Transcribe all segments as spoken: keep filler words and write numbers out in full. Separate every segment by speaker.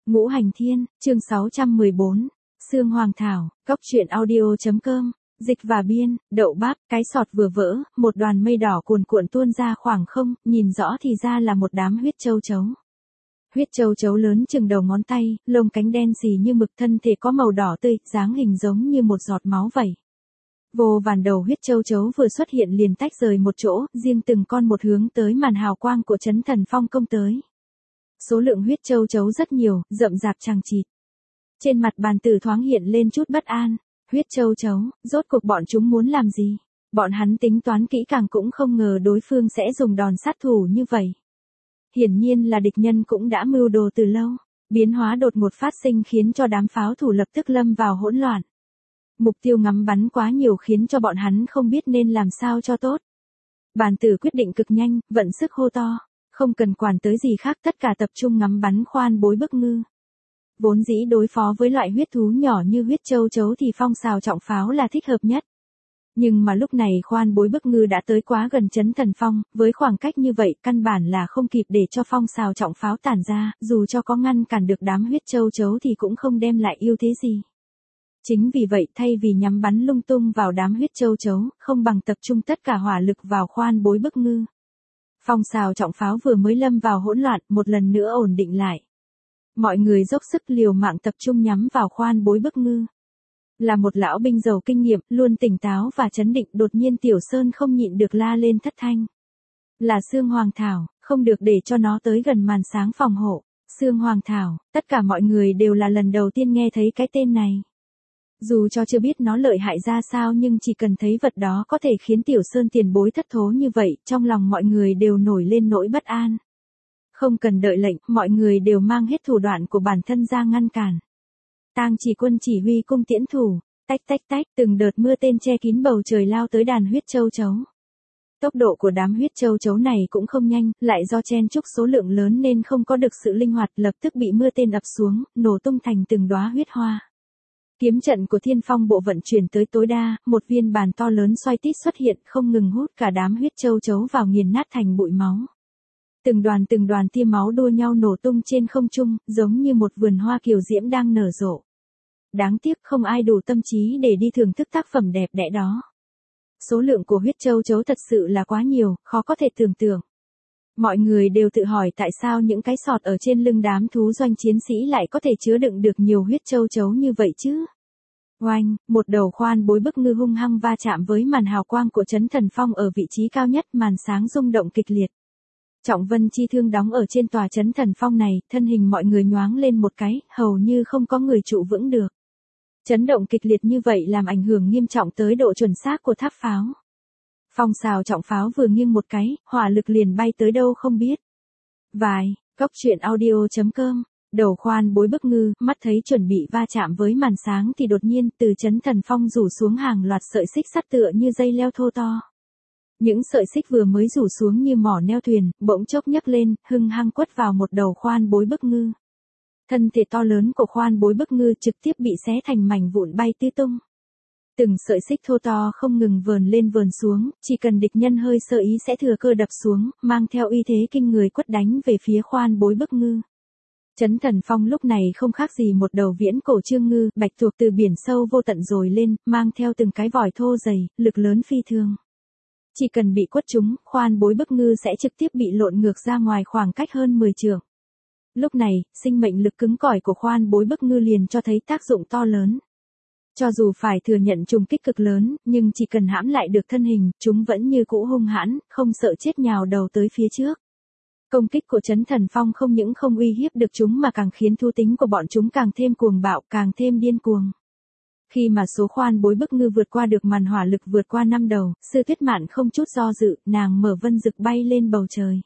Speaker 1: Ngũ Hành Thiên, chương sáu trăm mười bốn, Sương Hoàng Thảo, Cốc truyện audio.com, dịch và biên, đậu bắp, cái sọt vừa vỡ, một đoàn mây đỏ cuồn cuộn tuôn ra khoảng không, nhìn rõ thì ra là một đám huyết châu chấu. Huyết châu chấu lớn chừng đầu ngón tay, lông cánh đen xì như mực, thân thể có màu đỏ tươi, dáng hình giống như một giọt máu vậy. Vô vàn đầu huyết châu chấu vừa xuất hiện liền tách rời một chỗ, riêng từng con một hướng tới màn hào quang của Chấn Thần Phong công tới. Số lượng huyết châu chấu rất nhiều, rậm rạp chằng chịt. Trên mặt bàn tử thoáng hiện lên chút bất an. Huyết châu chấu, rốt cuộc bọn chúng muốn làm gì? Bọn hắn tính toán kỹ càng cũng không ngờ đối phương sẽ dùng đòn sát thủ như vậy. Hiển nhiên là địch nhân cũng đã mưu đồ từ lâu. Biến hóa đột ngột phát sinh khiến cho đám pháo thủ lập tức lâm vào hỗn loạn. Mục tiêu ngắm bắn quá nhiều khiến cho bọn hắn không biết nên làm sao cho tốt. Bàn tử quyết định cực nhanh, vận sức hô to. Không cần quản tới gì khác, tất cả tập trung ngắm bắn khoan bối bức ngư. Vốn dĩ đối phó với loại huyết thú nhỏ như huyết châu chấu thì phong xào trọng pháo là thích hợp nhất. Nhưng mà lúc này khoan bối bức ngư đã tới quá gần Chấn Thần Phong, với khoảng cách như vậy căn bản là không kịp để cho phong xào trọng pháo tản ra, dù cho có ngăn cản được đám huyết châu chấu thì cũng không đem lại ưu thế gì. Chính vì vậy thay vì nhắm bắn lung tung vào đám huyết châu chấu, không bằng tập trung tất cả hỏa lực vào khoan bối bức ngư. Phong xào trọng pháo vừa mới lâm vào hỗn loạn, một lần nữa ổn định lại. Mọi người dốc sức liều mạng tập trung nhắm vào khoan bối bức ngư. Là một lão binh giàu kinh nghiệm, luôn tỉnh táo và trấn định, đột nhiên Tiểu Sơn không nhịn được la lên thất thanh. Là Sương Hoàng Thảo, không được để cho nó tới gần màn sáng phòng hộ. Sương Hoàng Thảo, tất cả mọi người đều là lần đầu tiên nghe thấy cái tên này. Dù cho chưa biết nó lợi hại ra sao nhưng chỉ cần thấy vật đó có thể khiến Tiểu Sơn tiền bối thất thố như vậy, trong lòng mọi người đều nổi lên nỗi bất an. Không cần đợi lệnh, mọi người đều mang hết thủ đoạn của bản thân ra ngăn cản. Tang Chỉ Quân chỉ huy cung tiễn thủ, tách tách tách, từng đợt mưa tên che kín bầu trời lao tới đàn huyết châu chấu. Tốc độ của đám huyết châu chấu này cũng không nhanh, lại do chen chúc số lượng lớn nên không có được sự linh hoạt, lập tức bị mưa tên ập xuống, nổ tung thành từng đóa huyết hoa. Kiếm trận của Thiên Phong bộ vận chuyển tới tối đa, một viên bàn to lớn xoay tít xuất hiện, không ngừng hút cả đám huyết châu chấu vào nghiền nát thành bụi máu. Từng đoàn từng đoàn tia máu đua nhau nổ tung trên không trung, giống như một vườn hoa kiều diễm đang nở rộ. Đáng tiếc không ai đủ tâm trí để đi thưởng thức tác phẩm đẹp đẽ đó. Số lượng của huyết châu chấu thật sự là quá nhiều, khó có thể tưởng tượng. Mọi người đều tự hỏi tại sao những cái sọt ở trên lưng đám thú doanh chiến sĩ lại có thể chứa đựng được nhiều huyết châu chấu như vậy chứ. Oanh, một đầu khoan bối bức ngư hung hăng va chạm với màn hào quang của Chấn Thần Phong ở vị trí cao nhất, màn sáng rung động kịch liệt. Trọng Vân Chi Thương đóng ở trên tòa Chấn Thần Phong này, thân hình mọi người nhoáng lên một cái, hầu như không có người trụ vững được. Chấn động kịch liệt như vậy làm ảnh hưởng nghiêm trọng tới độ chuẩn xác của tháp pháo. Phong xào trọng pháo vừa nghiêng một cái, hỏa lực liền bay tới đâu không biết. Vài, Cốc truyện audio.com, đầu khoan bối bức ngư, mắt thấy chuẩn bị va chạm với màn sáng thì đột nhiên từ Chấn Thần Phong rủ xuống hàng loạt sợi xích sắt tựa như dây leo thô to. Những sợi xích vừa mới rủ xuống như mỏ neo thuyền, bỗng chốc nhấc lên, hưng hăng quất vào một đầu khoan bối bức ngư. Thân thể to lớn của khoan bối bức ngư trực tiếp bị xé thành mảnh vụn bay tứ tung. Từng sợi xích thô to không ngừng vờn lên vờn xuống, chỉ cần địch nhân hơi sơ ý sẽ thừa cơ đập xuống, mang theo uy thế kinh người quất đánh về phía khoan bối bức ngư. Chấn Thần Phong lúc này không khác gì một đầu viễn cổ trương ngư, bạch tuộc từ biển sâu vô tận rồi lên, mang theo từng cái vòi thô dày, lực lớn phi thường. Chỉ cần bị quất trúng, khoan bối bức ngư sẽ trực tiếp bị lộn ngược ra ngoài khoảng cách hơn mười trượng. Lúc này, sinh mệnh lực cứng cỏi của khoan bối bức ngư liền cho thấy tác dụng to lớn. Cho dù phải thừa nhận trùng kích cực lớn, nhưng chỉ cần hãm lại được thân hình, chúng vẫn như cũ hung hãn, không sợ chết nhào đầu tới phía trước. Công kích của Chấn Thần Phong không những không uy hiếp được chúng mà càng khiến thú tính của bọn chúng càng thêm cuồng bạo, càng thêm điên cuồng. Khi mà số khoan bối bức ngư vượt qua được màn hỏa lực vượt qua năm đầu, Sư Tuyết Mạn không chút do dự, nàng mở vân dực bay lên bầu trời.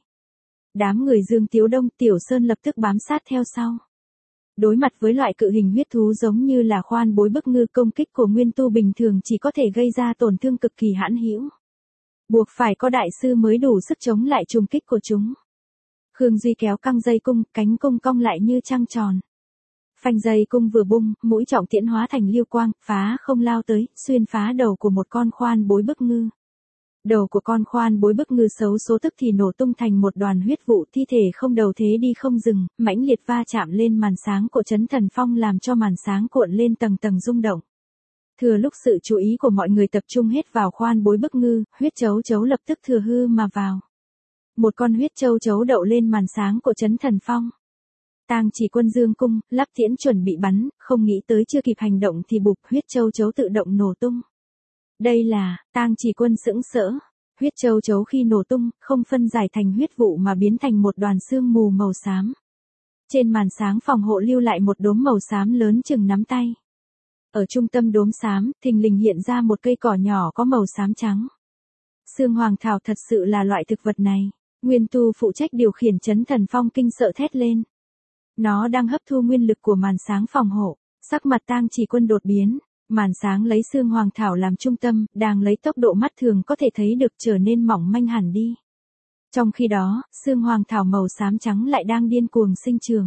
Speaker 1: Đám người Dương Tiếu Đông, Tiểu Sơn lập tức bám sát theo sau. Đối mặt với loại cự hình huyết thú giống như là khoan bối bức ngư, công kích của nguyên tu bình thường chỉ có thể gây ra tổn thương cực kỳ hãn hữu. Buộc phải có đại sư mới đủ sức chống lại trùng kích của chúng. Khương Duy kéo căng dây cung, cánh cung cong lại như trăng tròn. Phanh dây cung vừa bung, mũi trọng tiễn hóa thành lưu quang, phá không lao tới, xuyên phá đầu của một con khoan bối bức ngư. Đầu của con khoan bối bức ngư xấu số tức thì nổ tung thành một đoàn huyết vụ, thi thể không đầu thế đi không dừng, mãnh liệt va chạm lên màn sáng của Trấn Thần Phong làm cho màn sáng cuộn lên tầng tầng rung động. Thừa lúc sự chú ý của mọi người tập trung hết vào khoan bối bức ngư, huyết chấu chấu lập tức thừa hư mà vào. Một con huyết châu chấu đậu lên màn sáng của Trấn Thần Phong. Tang Chỉ Quân dương cung, lắp tiễn chuẩn bị bắn, không nghĩ tới chưa kịp hành động thì bụp, huyết châu chấu tự động nổ tung. Đây là, Tang Chỉ Quân sững sỡ. Huyết châu chấu khi nổ tung, không phân giải thành huyết vụ mà biến thành một đoàn sương mù màu xám. Trên màn sáng phòng hộ lưu lại một đốm màu xám lớn chừng nắm tay. Ở trung tâm đốm xám, thình lình hiện ra một cây cỏ nhỏ có màu xám trắng. Xương hoàng thảo thật sự là loại thực vật này. Nguyên tu phụ trách điều khiển Trấn Thần Phong kinh sợ thét lên. Nó đang hấp thu nguyên lực của màn sáng phòng hộ. Sắc mặt Tang Chỉ Quân đột biến. Màn sáng lấy xương hoàng thảo làm trung tâm, đang lấy tốc độ mắt thường có thể thấy được trở nên mỏng manh hẳn đi. Trong khi đó, xương hoàng thảo màu xám trắng lại đang điên cuồng sinh trường.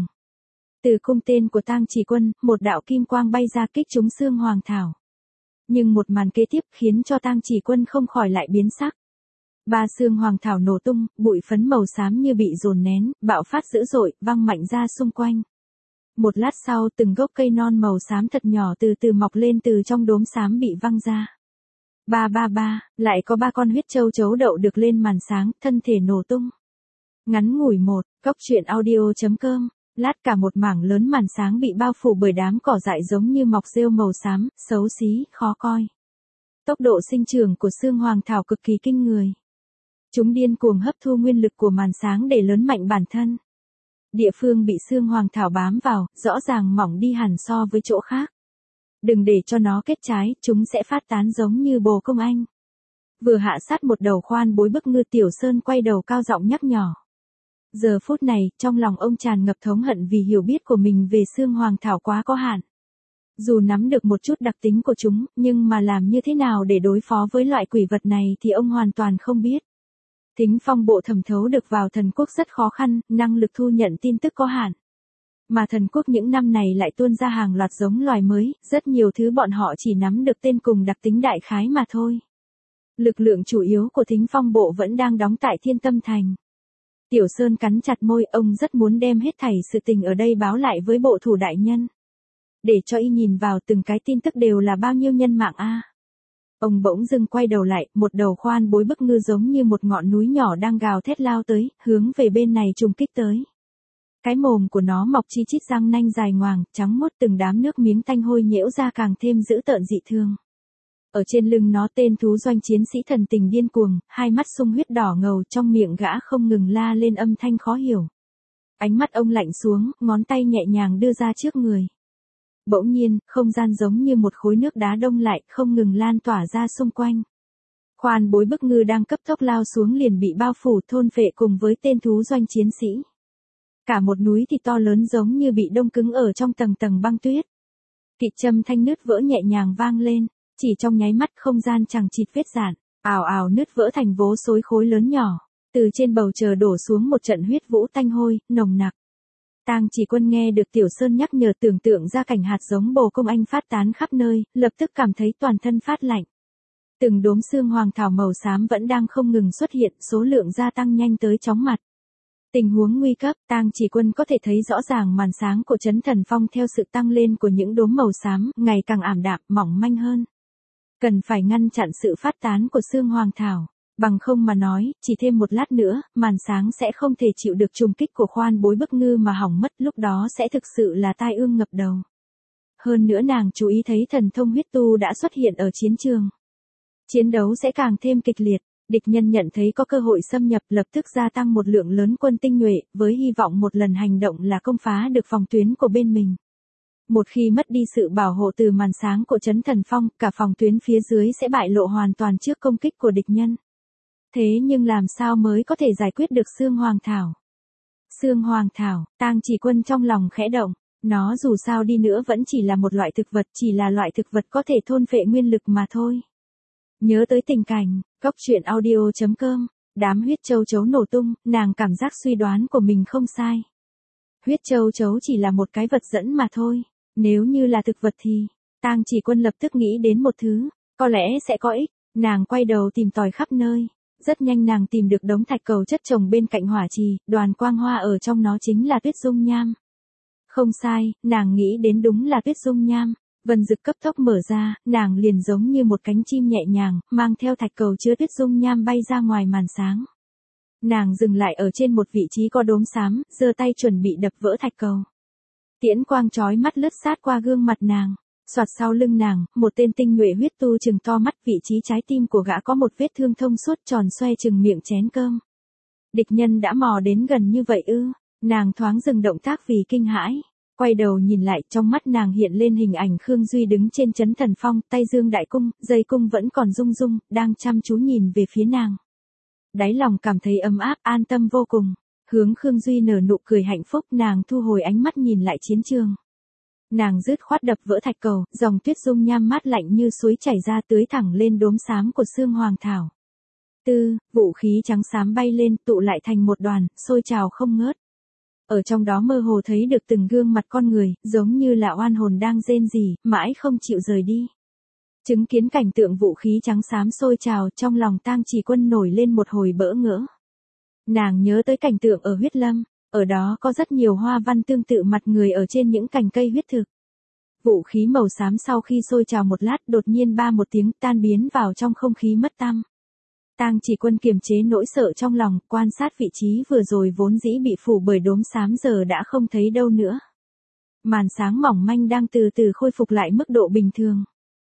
Speaker 1: Từ cung tên của Tang Chỉ Quân, một đạo kim quang bay ra kích trúng xương hoàng thảo. Nhưng một màn kế tiếp khiến cho Tang Chỉ Quân không khỏi lại biến sắc. Ba xương hoàng thảo nổ tung, bụi phấn màu xám như bị dồn nén, bạo phát dữ dội, văng mạnh ra xung quanh. Một lát sau, từng gốc cây non màu xám thật nhỏ từ từ mọc lên từ trong đốm xám bị văng ra. Ba ba ba, lại có ba con huyết châu chấu đậu được lên màn sáng, thân thể nổ tung. Ngắn ngủi một, cốc truyện audio chấm com. Lát cả một mảng lớn màn sáng bị bao phủ bởi đám cỏ dại giống như mọc rêu màu xám, xấu xí, khó coi. Tốc độ sinh trưởng của xương hoàng thảo cực kỳ kinh người. Chúng điên cuồng hấp thu nguyên lực của màn sáng để lớn mạnh bản thân. Địa phương bị xương hoàng thảo bám vào, rõ ràng mỏng đi hẳn so với chỗ khác. Đừng để cho nó kết trái, chúng sẽ phát tán giống như bồ công anh. Vừa hạ sát một đầu khoan bối bức ngư, Tiểu Sơn quay đầu cao giọng nhắc nhở. Giờ phút này, trong lòng ông tràn ngập thống hận vì hiểu biết của mình về xương hoàng thảo quá có hạn. Dù nắm được một chút đặc tính của chúng, nhưng mà làm như thế nào để đối phó với loại quỷ vật này thì ông hoàn toàn không biết. Thính phong bộ thẩm thấu được vào thần quốc rất khó khăn, năng lực thu nhận tin tức có hạn. Mà thần quốc những năm này lại tuôn ra hàng loạt giống loài mới, rất nhiều thứ bọn họ chỉ nắm được tên cùng đặc tính đại khái mà thôi. Lực lượng chủ yếu của thính phong bộ vẫn đang đóng tại Thiên Tâm Thành. Tiểu Sơn cắn chặt môi, ông rất muốn đem hết thảy sự tình ở đây báo lại với bộ thủ đại nhân. Để cho y nhìn vào từng cái tin tức đều là bao nhiêu nhân mạng a. Ông bỗng dưng quay đầu lại, một đầu khoan bối bức ngư giống như một ngọn núi nhỏ đang gào thét lao tới, hướng về bên này trùng kích tới. Cái mồm của nó mọc chi chít răng nanh dài ngoằng, trắng muốt, từng đám nước miếng tanh hôi nhễu ra càng thêm dữ tợn dị thường. Ở trên lưng nó tên thú doanh chiến sĩ thần tình điên cuồng, hai mắt sung huyết đỏ ngầu, trong miệng gã không ngừng la lên âm thanh khó hiểu. Ánh mắt ông lạnh xuống, ngón tay nhẹ nhàng đưa ra trước người. Bỗng nhiên, không gian giống như một khối nước đá đông lại, không ngừng lan tỏa ra xung quanh. Khoan bối bức ngư đang cấp tốc lao xuống liền bị bao phủ thôn phệ cùng với tên thú doanh chiến sĩ. Cả một núi thì to lớn giống như bị đông cứng ở trong tầng tầng băng tuyết. Kịch châm thanh nứt vỡ nhẹ nhàng vang lên, chỉ trong nháy mắt không gian chẳng chịt vết rạn, ào ào nứt vỡ thành vô số khối lớn nhỏ, từ trên bầu trời đổ xuống một trận huyết vũ tanh hôi, nồng nặc. Tang Chỉ Quân nghe được Tiểu Sơn nhắc nhở, tưởng tượng ra cảnh hạt giống bồ công anh phát tán khắp nơi, lập tức cảm thấy toàn thân phát lạnh. Từng đốm xương hoàng thảo màu xám vẫn đang không ngừng xuất hiện, số lượng gia tăng nhanh tới chóng mặt. Tình huống nguy cấp, Tang Chỉ Quân có thể thấy rõ ràng màn sáng của Trấn Thần Phong theo sự tăng lên của những đốm màu xám, ngày càng ảm đạm, mỏng manh hơn. Cần phải ngăn chặn sự phát tán của xương hoàng thảo. Bằng không mà nói, chỉ thêm một lát nữa, màn sáng sẽ không thể chịu được trùng kích của khoan bối bức ngư mà hỏng mất, lúc đó sẽ thực sự là tai ương ngập đầu. Hơn nữa nàng chú ý thấy thần thông huyết tu đã xuất hiện ở chiến trường. Chiến đấu sẽ càng thêm kịch liệt, địch nhân nhận thấy có cơ hội xâm nhập lập tức gia tăng một lượng lớn quân tinh nhuệ, với hy vọng một lần hành động là công phá được phòng tuyến của bên mình. Một khi mất đi sự bảo hộ từ màn sáng của Trấn Thần Phong, cả phòng tuyến phía dưới sẽ bại lộ hoàn toàn trước công kích của địch nhân. Thế nhưng làm sao mới có thể giải quyết được xương hoàng thảo? Xương hoàng thảo, Tang Chỉ Quân trong lòng khẽ động, nó dù sao đi nữa vẫn chỉ là một loại thực vật, chỉ là loại thực vật có thể thôn phệ nguyên lực mà thôi. Nhớ tới tình cảnh, cốc truyện audio chấm com, đám huyết châu chấu nổ tung, nàng cảm giác suy đoán của mình không sai. Huyết châu chấu chỉ là một cái vật dẫn mà thôi, nếu như là thực vật thì, Tang Chỉ Quân lập tức nghĩ đến một thứ, có lẽ sẽ có ích. Nàng quay đầu tìm tòi khắp nơi. Rất nhanh nàng tìm được đống thạch cầu chất chồng bên cạnh hỏa trì, đoàn quang hoa ở trong nó chính là Tuyết Dung Nham. Không sai, nàng nghĩ đến đúng là Tuyết Dung Nham. Vân dực cấp tốc mở ra, nàng liền giống như một cánh chim nhẹ nhàng, mang theo thạch cầu chứa Tuyết Dung Nham bay ra ngoài màn sáng. Nàng dừng lại ở trên một vị trí có đốm xám, giơ tay chuẩn bị đập vỡ thạch cầu. Tiễn quang chói mắt lướt sát qua gương mặt nàng. Soạt sau lưng nàng, một tên tinh nhuệ huyết tu chừng to mắt, vị trí trái tim của gã có một vết thương thông suốt tròn xoe chừng miệng chén cơm. Địch nhân đã mò đến gần như vậy ư? Nàng thoáng dừng động tác vì kinh hãi. Quay đầu nhìn lại, trong mắt nàng hiện lên hình ảnh Khương Duy đứng trên chấn thần phong, tay dương đại cung, dây cung vẫn còn rung rung, đang chăm chú nhìn về phía nàng. Đáy lòng cảm thấy ấm áp, an tâm vô cùng. Hướng Khương Duy nở nụ cười hạnh phúc, nàng thu hồi ánh mắt nhìn lại chiến trường. Nàng dứt khoát đập vỡ thạch cầu, dòng tuyết dung nham mát lạnh như suối chảy ra tưới thẳng lên đốm xám của xương hoàng thảo. Tư, vũ khí trắng xám bay lên, tụ lại thành một đoàn, sôi trào không ngớt. Ở trong đó mơ hồ thấy được từng gương mặt con người, giống như là oan hồn đang rên rỉ, mãi không chịu rời đi. Chứng kiến cảnh tượng vũ khí trắng xám sôi trào, trong lòng Tang Chỉ Quân nổi lên một hồi bỡ ngỡ. Nàng nhớ tới cảnh tượng ở huyết lâm, ở đó có rất nhiều hoa văn tương tự mặt người ở trên những cành cây huyết thực. Vũ khí màu xám sau khi sôi trào một lát đột nhiên ba một tiếng tan biến vào trong không khí mất tăm. Tang Chỉ Quân kiềm chế nỗi sợ trong lòng, quan sát vị trí vừa rồi vốn dĩ bị phủ bởi đốm xám giờ đã không thấy đâu nữa. Màn sáng mỏng manh đang từ từ khôi phục lại mức độ bình thường.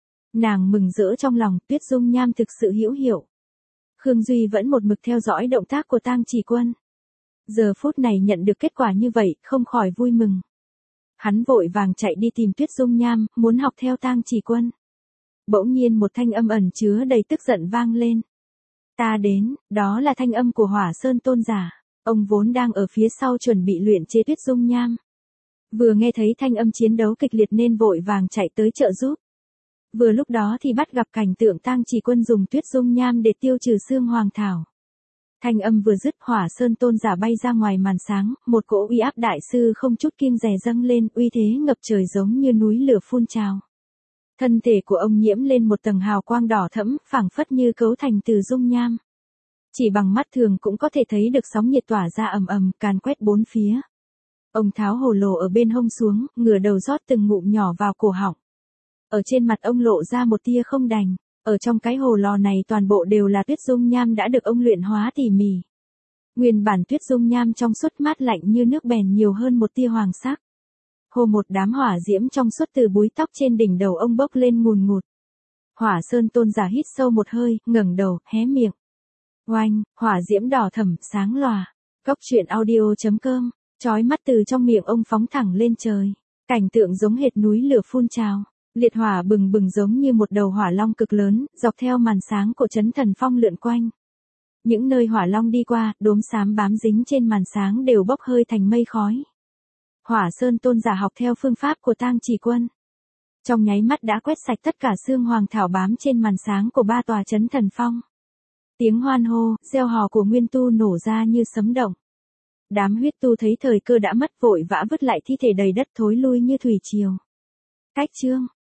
Speaker 1: Nàng mừng rỡ trong lòng, Tuyết Dung Nham thực sự hữu hiệu. Khương Duy vẫn một mực theo dõi động tác của Tang Chỉ Quân. Giờ phút này nhận được kết quả như vậy, không khỏi vui mừng. Hắn vội vàng chạy đi tìm Tuyết Dung Nham, muốn học theo Tang Chỉ Quân. Bỗng nhiên một thanh âm ẩn chứa đầy tức giận vang lên. Ta đến, đó là thanh âm của Hỏa Sơn Tôn giả. Ông vốn đang ở phía sau chuẩn bị luyện chế Tuyết Dung Nham. Vừa nghe thấy thanh âm chiến đấu kịch liệt nên vội vàng chạy tới trợ giúp. Vừa lúc đó thì bắt gặp cảnh tượng Tang Chỉ Quân dùng Tuyết Dung Nham để tiêu trừ xương hoàng thảo. Thanh âm vừa dứt, Hỏa Sơn Tôn giả bay ra ngoài màn sáng, một cỗ uy áp đại sư không chút kiêng dè dâng lên, uy thế ngập trời giống như núi lửa phun trào. Thân thể của ông nhiễm lên một tầng hào quang đỏ thẫm, phảng phất như cấu thành từ dung nham. Chỉ bằng mắt thường cũng có thể thấy được sóng nhiệt tỏa ra ầm ầm, càn quét bốn phía. Ông tháo hồ lô ở bên hông xuống, ngửa đầu rót từng ngụm nhỏ vào cổ họng. Ở trên mặt ông lộ ra một tia không đành. Ở trong cái hồ lò này toàn bộ đều là tuyết dung nham đã được ông luyện hóa tỉ mỉ. Nguyên bản tuyết dung nham trong suốt mát lạnh như nước bèn nhiều hơn một tia hoàng sắc. Hồ một đám hỏa diễm trong suốt từ búi tóc trên đỉnh đầu ông bốc lên ngùn ngụt. Hỏa Sơn Tôn giả hít sâu một hơi, ngẩng đầu, hé miệng. Oanh, hỏa diễm đỏ thẫm, sáng lòa. Cốc truyện audio chấm com, chói mắt từ trong miệng ông phóng thẳng lên trời. Cảnh tượng giống hệt núi lửa phun trào. Liệt hỏa bừng bừng giống như một đầu hỏa long cực lớn, dọc theo màn sáng của Chấn Thần Phong lượn quanh. Những nơi hỏa long đi qua, đốm xám bám dính trên màn sáng đều bốc hơi thành mây khói. Hỏa Sơn Tôn giả học theo phương pháp của Tang Chỉ Quân. Trong nháy mắt đã quét sạch tất cả xương hoàng thảo bám trên màn sáng của ba tòa Chấn Thần Phong. Tiếng hoan hô, reo hò của nguyên tu nổ ra như sấm động. Đám huyết tu thấy thời cơ đã mất vội vã vứt lại thi thể đầy đất thối lui như thủy triều. Cách chương